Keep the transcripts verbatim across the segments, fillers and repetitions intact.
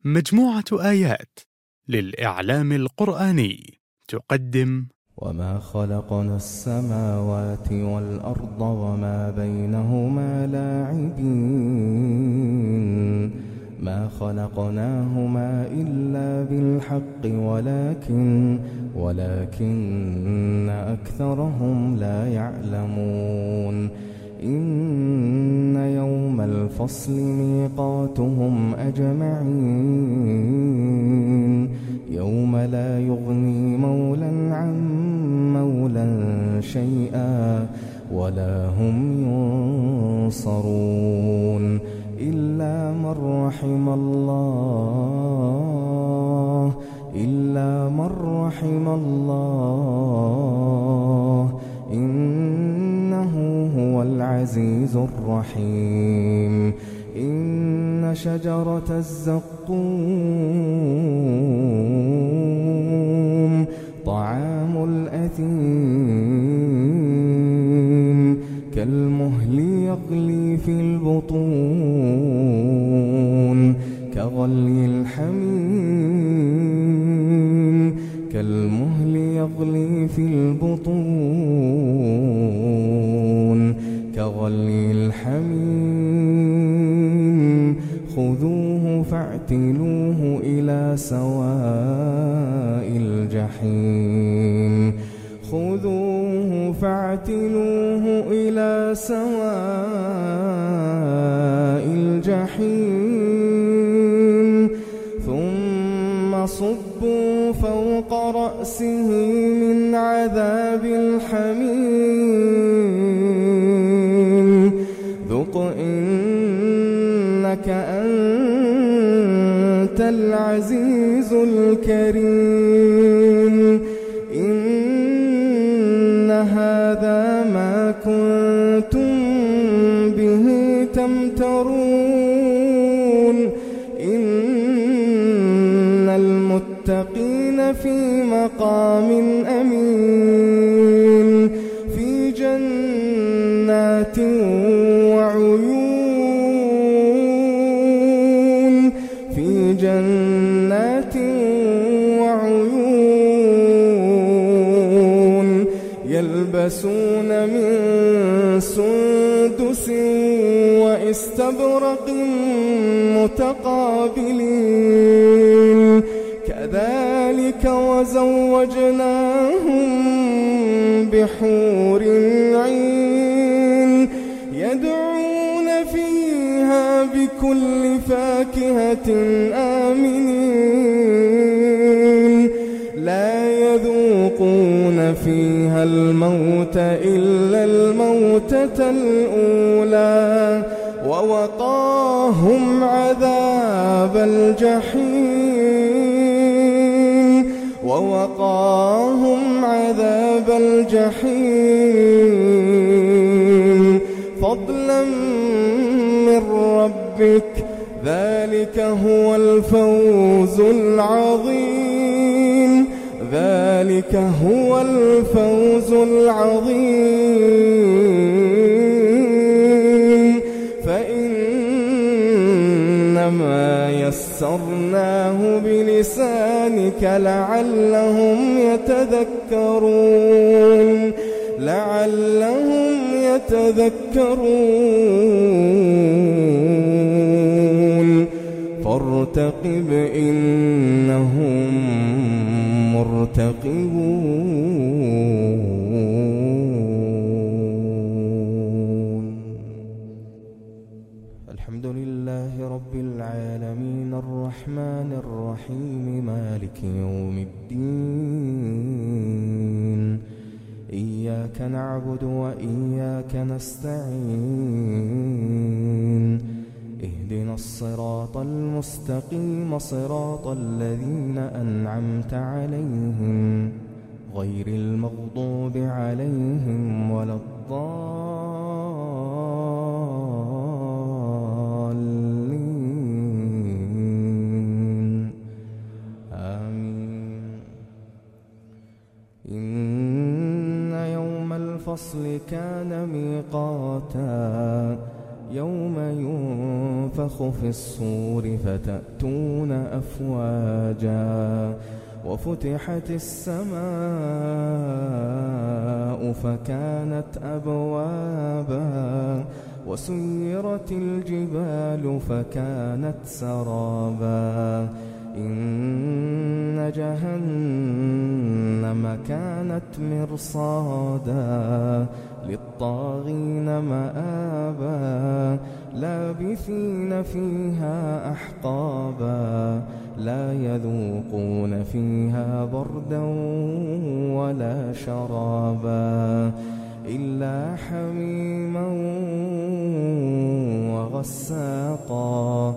مجموعة آيات للإعلام القرآني تقدم: وما خلقنا السماوات والأرض وما بينهما لاعبين ما خلقناهما إلا بالحق ولكن ولكن أكثرهم لا يعلمون. إن يوم الفصل ميقاتهم أجمعين يوم لا يغني مولى عن مولى شيئا ولا هم ينصرون إلا من رحم الله إلا من رحم الله إنه هو العزيز الرحيم. إن شجرة الزقوم طعام الأثيم كالمهل يغلي في البطون كغلي الحميم كالمهل يغلي في البطون كغلي الحميم خذوه فاعتلوه إلى سواء الجحيم خذوه فاعتلوه إلى سواء الجحيم ثم صبوا فوق رأسه من عذاب الحميم ذق إنك أنت العزيز الكريم. إن هذا ما كنتم به تمترون إن المتقين في مقام أمين في جنات وعيون في جنات وعيون يلبسون من سندس واستبرق متقابلين كذلك وزوجناهم بحور عين يدعون فيها بكل فاكهة آمنين لا يذوقون فيها الموت إلا الموتة الأولى ووقاهم عذاب الجحيم ووقاهم عذاب الجحيم فضلا من ربك ذلك هو الفوز العظيم ذلك هو الفوز العظيم. فإنما يسرناه بلسانك لعلهم يتذكرون لعلهم يتذكرون فارتقب إنهم مرتقبون. الحمد لله رب العالمين الرحمن الرحيم مالك يوم الدين إياك نعبد وإياك نستعين اهدنا الصراط المستقيم صراط الذين أنعمت عليهم غير المغضوب عليهم ولا الضالين آمين. إن يوم الفصل كان ميقاتا يوم ينفخ في الصور فتأتون أفواجا وفتحت السماء فكانت أبوابا وسيرت الجبال فكانت سرابا إن جهنم كانت مرصادا للطاغين مآبا لابثين فيها أحقابا لا يذوقون فيها بردا ولا شرابا إلا حميما وغساقا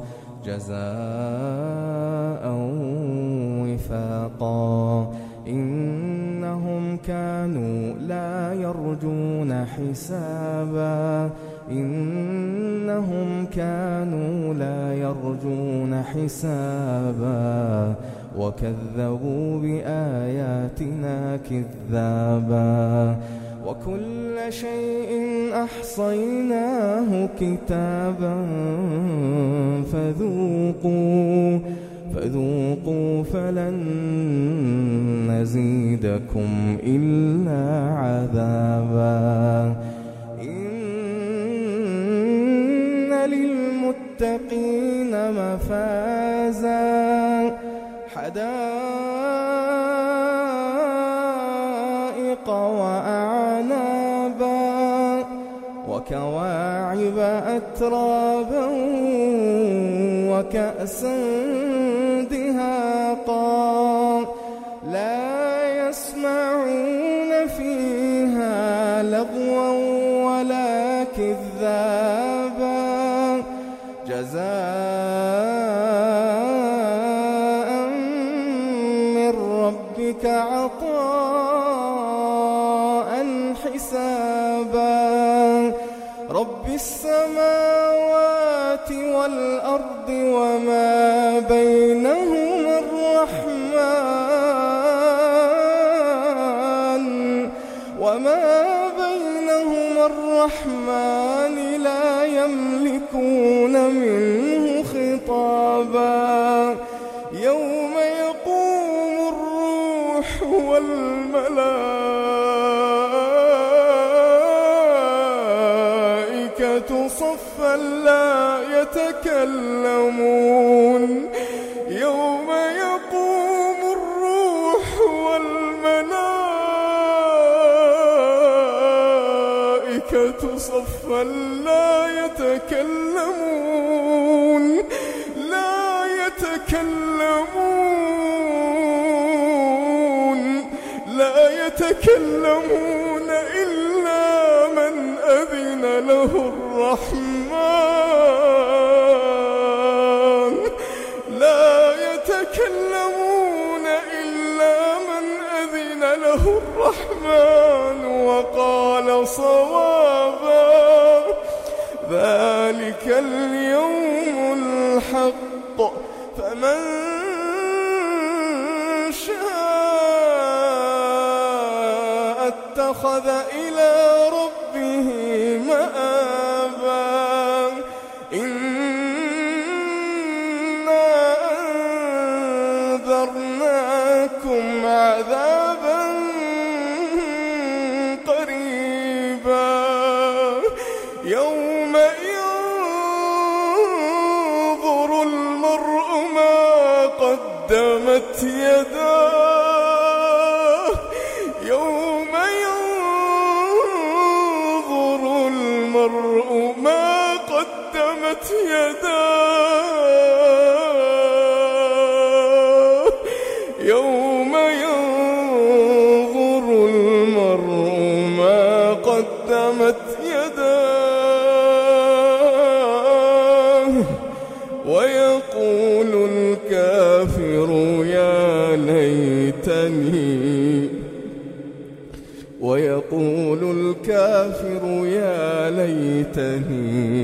جزاء وفاقا إنهم كانوا لا يرجون حسابا إنهم كانوا لا يرجون حسابا وكذبوا بآياتنا كذابا وكل شيء أحصيناه كتابا فذوقوا فذوقوا فلن نزيدكم إلا عذابا إن للمتقين مفازا حدائق وأعنابا وكواعب أترابا وكأسا دهاقا لا يسمعون فيها لغوا ولا كذابا جزاء من ربك عطاء حسابا رب السماوات والأرض وما بينهما الرحمن وما بينهما الرحمن لا يملكون منه خطابا يوم يقوم الروح والملائكة صفا لا يتكلمون يوم يقوم الروح والملائكة صفا لا يتكلمون لا يتكلمون لا يتكلمون إلا من أذن له الرحمن لا يتكلمون إلا من أذن له الرحمن وقال صوابا ذلك اليوم الحق فمن شاء اتخذ إلى ربه مآبا إنا أنذرناكم عذابا قريبا يوم ينظر المرء ما قدمت يداه يوم ينظر المرء ما قدمت يداه يوم ينظر المرء ما قدمت يداه ويقول الكافر يا ليتني ويقول الكافر يا ليتني